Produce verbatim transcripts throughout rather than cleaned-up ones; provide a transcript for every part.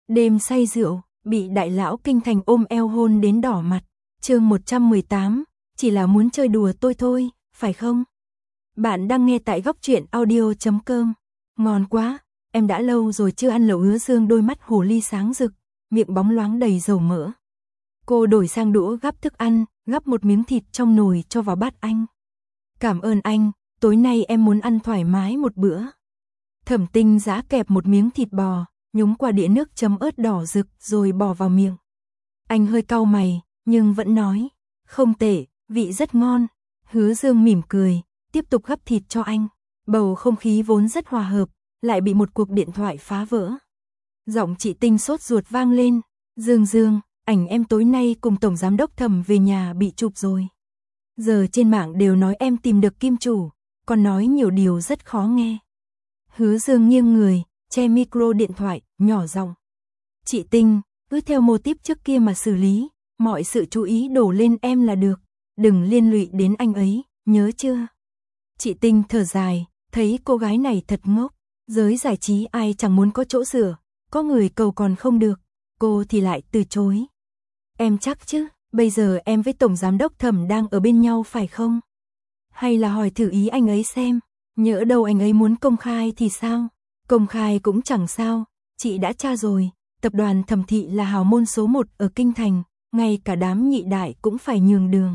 Đêm say rượu, bị đại lão kinh thành ôm eo hôn đến đỏ mặt. Chương một trăm mười tám, chỉ là muốn chơi đùa tôi thôi, phải không? Bạn đang nghe tại góc truyện audio chấm com. Ngon quá, em đã lâu rồi chưa ăn lẩu Hứa Dương, đôi mắt hồ ly sáng rực, miệng bóng loáng đầy dầu mỡ. Cô đổi sang đũa gắp thức ăn, gắp một miếng thịt trong nồi cho vào bát anh. Cảm ơn anh, tối nay em muốn ăn thoải mái một bữa. Thẩm Tinh Dã kẹp một miếng thịt bò, nhúng qua đĩa nước chấm ớt đỏ rực rồi bỏ vào miệng. Anh hơi cau mày, nhưng vẫn nói, không tệ, vị rất ngon. Hứa Dương mỉm cười, tiếp tục gắp thịt cho anh. Bầu không khí vốn rất hòa hợp, lại bị một cuộc điện thoại phá vỡ. Giọng chị Tinh sốt ruột vang lên, Dương Dương, ảnh em tối nay cùng Tổng Giám đốc Thẩm về nhà bị chụp rồi. Giờ trên mạng đều nói em tìm được kim chủ, còn nói nhiều điều rất khó nghe. Hứa Dương nghiêng người, che micro điện thoại, nhỏ giọng. Chị Tinh, cứ theo mô típ trước kia mà xử lý, mọi sự chú ý đổ lên em là được, đừng liên lụy đến anh ấy, nhớ chưa? Chị Tinh thở dài, thấy cô gái này thật ngốc, giới giải trí ai chẳng muốn có chỗ dựa, có người cầu còn không được, cô thì lại từ chối. Em chắc chứ, bây giờ em với Tổng Giám đốc Thẩm đang ở bên nhau phải không? Hay là hỏi thử ý anh ấy xem, nhỡ đâu anh ấy muốn công khai thì sao? Công khai cũng chẳng sao, chị đã tra rồi, tập đoàn Thẩm Thị là hào môn số một ở Kinh Thành, ngay cả đám nhị đại cũng phải nhường đường.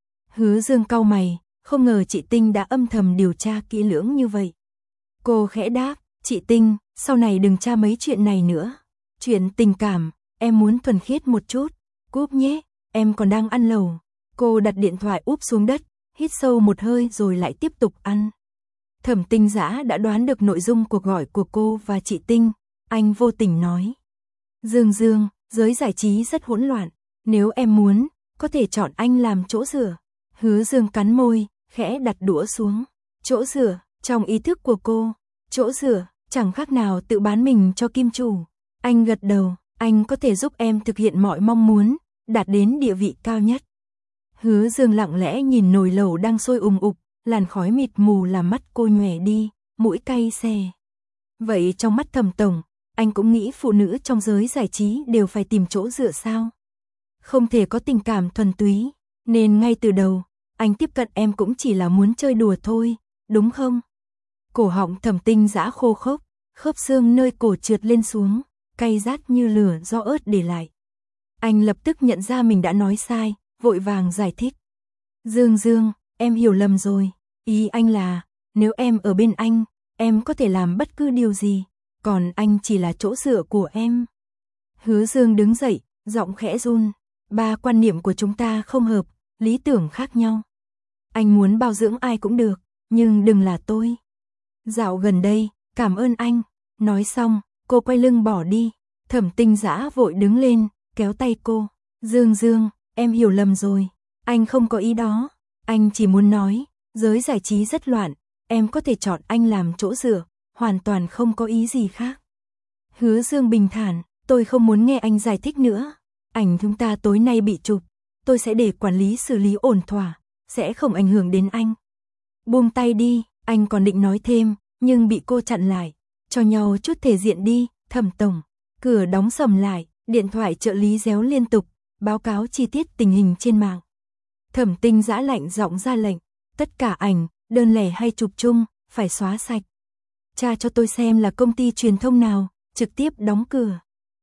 Hứa Dương cau mày, không ngờ chị Tinh đã âm thầm điều tra kỹ lưỡng như vậy. Cô khẽ đáp, chị Tinh, sau này đừng tra mấy chuyện này nữa. Chuyện tình cảm, em muốn thuần khiết một chút, cúp nhé, em còn đang ăn lẩu. Cô đặt điện thoại úp xuống đất, hít sâu một hơi rồi lại tiếp tục ăn. Thẩm Tinh Dã đã đoán được nội dung cuộc gọi của cô và chị Tinh, anh vô tình nói. Dương Dương, giới giải trí rất hỗn loạn, nếu em muốn, có thể chọn anh làm chỗ dựa. Hứa Dương cắn môi, khẽ đặt đũa xuống. Chỗ dựa, trong ý thức của cô, chỗ dựa, chẳng khác nào tự bán mình cho kim chủ. Anh gật đầu, anh có thể giúp em thực hiện mọi mong muốn, đạt đến địa vị cao nhất. Hứa Dương lặng lẽ nhìn nồi lẩu đang sôi ùng ục, làn khói mịt mù làm mắt cô nhòe đi, mũi cay xè. Vậy trong mắt Thẩm tổng, anh cũng nghĩ phụ nữ trong giới giải trí đều phải tìm chỗ dựa sao? Không thể có tình cảm thuần túy, nên ngay từ đầu, anh tiếp cận em cũng chỉ là muốn chơi đùa thôi, đúng không? Cổ họng Thẩm Tinh Dã khô khốc, khớp xương nơi cổ trượt lên xuống, cay rát như lửa do ớt để lại. Anh lập tức nhận ra mình đã nói sai, vội vàng giải thích. Dương Dương, em hiểu lầm rồi, ý anh là, nếu em ở bên anh, em có thể làm bất cứ điều gì, còn anh chỉ là chỗ dựa của em. Hứa Dương đứng dậy, giọng khẽ run, ba quan niệm của chúng ta không hợp, lý tưởng khác nhau. Anh muốn bao dưỡng ai cũng được, nhưng đừng là tôi. Dạo gần đây, cảm ơn anh. Nói xong, cô quay lưng bỏ đi. Thẩm Tinh Dã vội đứng lên, kéo tay cô. Dương Dương, em hiểu lầm rồi. Anh không có ý đó. Anh chỉ muốn nói, giới giải trí rất loạn, em có thể chọn anh làm chỗ dựa, hoàn toàn không có ý gì khác. Hứa Dương bình thản, tôi không muốn nghe anh giải thích nữa. Ảnh chúng ta tối nay bị chụp, tôi sẽ để quản lý xử lý ổn thỏa, sẽ không ảnh hưởng đến anh. Buông tay đi, anh còn định nói thêm, nhưng bị cô chặn lại. Cho nhau chút thể diện đi, Thẩm tổng. Cửa đóng sầm lại, điện thoại trợ lý réo liên tục, báo cáo chi tiết tình hình trên mạng. Thẩm Tinh Dã lạnh giọng ra lệnh, tất cả ảnh, đơn lẻ hay chụp chung, phải xóa sạch. Tra cho tôi xem là công ty truyền thông nào, trực tiếp đóng cửa.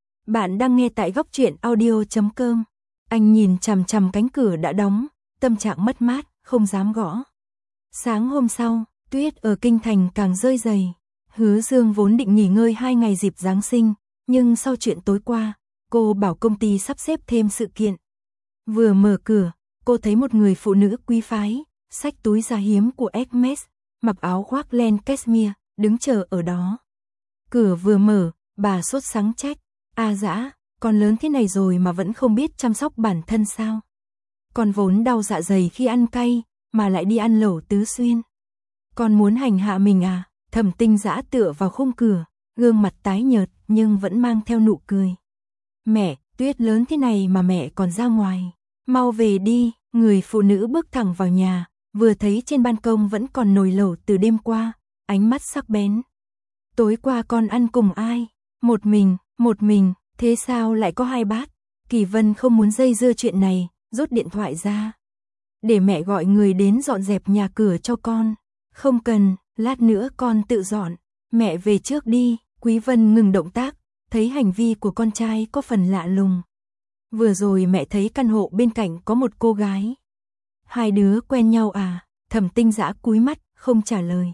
Bạn đang nghe tại góc truyện audio chấm com. Anh nhìn chằm chằm cánh cửa đã đóng, tâm trạng mất mát, không dám gõ. Sáng hôm sau, tuyết ở Kinh Thành càng rơi dày. Hứa Dương vốn định nghỉ ngơi hai ngày dịp Giáng sinh, nhưng sau chuyện tối qua, cô bảo công ty sắp xếp thêm sự kiện. Vừa mở cửa, cô thấy một người phụ nữ quý phái, xách túi da hiếm của Hermes, mặc áo khoác len cashmere, đứng chờ ở đó. Cửa vừa mở, bà sốt sắng trách, "A Dã, con lớn thế này rồi mà vẫn không biết chăm sóc bản thân sao? Con vốn đau dạ dày khi ăn cay, mà lại đi ăn lẩu Tứ Xuyên. Con muốn hành hạ mình à?" Thẩm Tinh Dã tựa vào khung cửa, gương mặt tái nhợt nhưng vẫn mang theo nụ cười. "Mẹ, tuyết lớn thế này mà mẹ còn ra ngoài. Mau về đi." Người phụ nữ bước thẳng vào nhà, vừa thấy trên ban công vẫn còn nồi lẩu từ đêm qua, ánh mắt sắc bén. "Tối qua con ăn cùng ai?" "Một mình." "Một mình." Thế sao lại có hai bát? Kỳ Vân không muốn dây dưa chuyện này, rút điện thoại ra. Để mẹ gọi người đến dọn dẹp nhà cửa cho con. Không cần, lát nữa con tự dọn. Mẹ về trước đi. Quý Vân ngừng động tác, thấy hành vi của con trai có phần lạ lùng. Vừa rồi mẹ thấy căn hộ bên cạnh có một cô gái. Hai đứa quen nhau à? Thẩm Tinh Dã cúi mắt, không trả lời.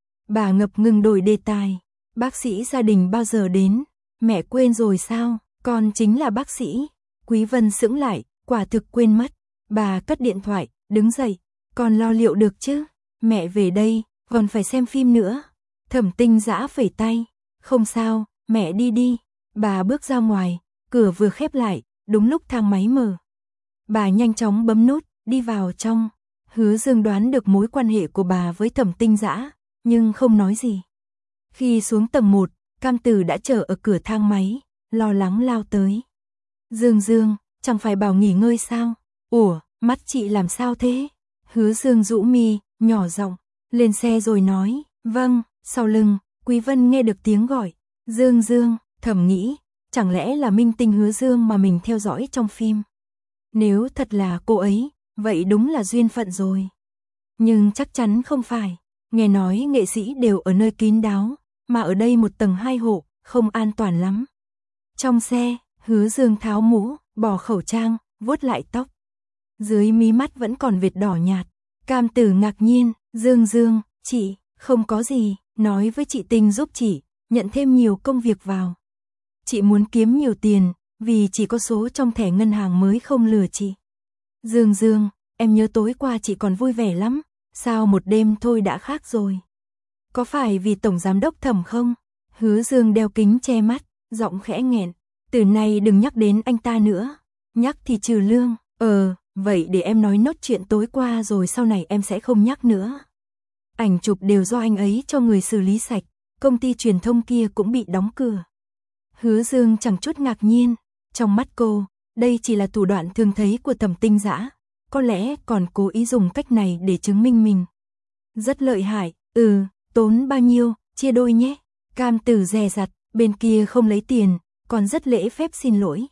Bà ngập ngừng đổi đề tài. Bác sĩ gia đình bao giờ đến? Mẹ quên rồi sao? Con chính là bác sĩ. Quý Vân sững lại, quả thực quên mất. Bà cất điện thoại, đứng dậy. Con lo liệu được chứ? Mẹ về đây, còn phải xem phim nữa. Thẩm Tinh Dã phẩy tay. Không sao, mẹ đi đi. Bà bước ra ngoài, cửa vừa khép lại, đúng lúc thang máy mở. Bà nhanh chóng bấm nút, đi vào trong. Hứa Dương đoán được mối quan hệ của bà với Thẩm Tinh Dã, nhưng không nói gì. Khi xuống tầng một, Cam Tử đã chờ ở cửa thang máy, lo lắng lao tới. Dương Dương, chẳng phải bảo nghỉ ngơi sao? Ủa, mắt chị làm sao thế? Hứa Dương rũ mi, nhỏ giọng, lên xe rồi nói, vâng. Sau lưng, Quý Vân nghe được tiếng gọi, Dương Dương, thầm nghĩ, chẳng lẽ là minh tinh Hứa Dương mà mình theo dõi trong phim? Nếu thật là cô ấy, vậy đúng là duyên phận rồi. Nhưng chắc chắn không phải, nghe nói nghệ sĩ đều ở nơi kín đáo, mà ở đây một tầng hai hộ, không an toàn lắm. Trong xe, Hứa Dương tháo mũ, bỏ khẩu trang, vuốt lại tóc. Dưới mí mắt vẫn còn vệt đỏ nhạt. Cam Tử ngạc nhiên, Dương Dương, chị, không có gì, nói với chị Tinh giúp chị, nhận thêm nhiều công việc vào. Chị muốn kiếm nhiều tiền, vì chỉ có số trong thẻ ngân hàng mới không lừa chị. Dương Dương, em nhớ tối qua chị còn vui vẻ lắm, sao một đêm thôi đã khác rồi. Có phải vì Tổng Giám đốc Thẩm không? Hứa Dương đeo kính che mắt, giọng khẽ nghẹn. Từ nay đừng nhắc đến anh ta nữa. Nhắc thì trừ lương. Ờ, vậy để em nói nốt chuyện tối qua rồi sau này em sẽ không nhắc nữa. Ảnh chụp đều do anh ấy cho người xử lý sạch. Công ty truyền thông kia cũng bị đóng cửa. Hứa Dương chẳng chút ngạc nhiên. Trong mắt cô, đây chỉ là thủ đoạn thường thấy của Thẩm Tinh Dã. Có lẽ còn cố ý dùng cách này để chứng minh mình. Rất lợi hại. Ừ, tốn bao nhiêu, chia đôi nhé. Cam Tử dè dặt, bên kia không lấy tiền, còn rất lễ phép xin lỗi.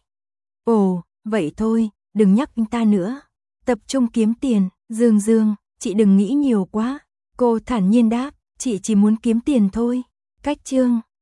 Ồ, vậy thôi, đừng nhắc anh ta nữa. Tập trung kiếm tiền. Dương Dương, chị đừng nghĩ nhiều quá. Cô thản nhiên đáp, chị chỉ muốn kiếm tiền thôi. Cách chương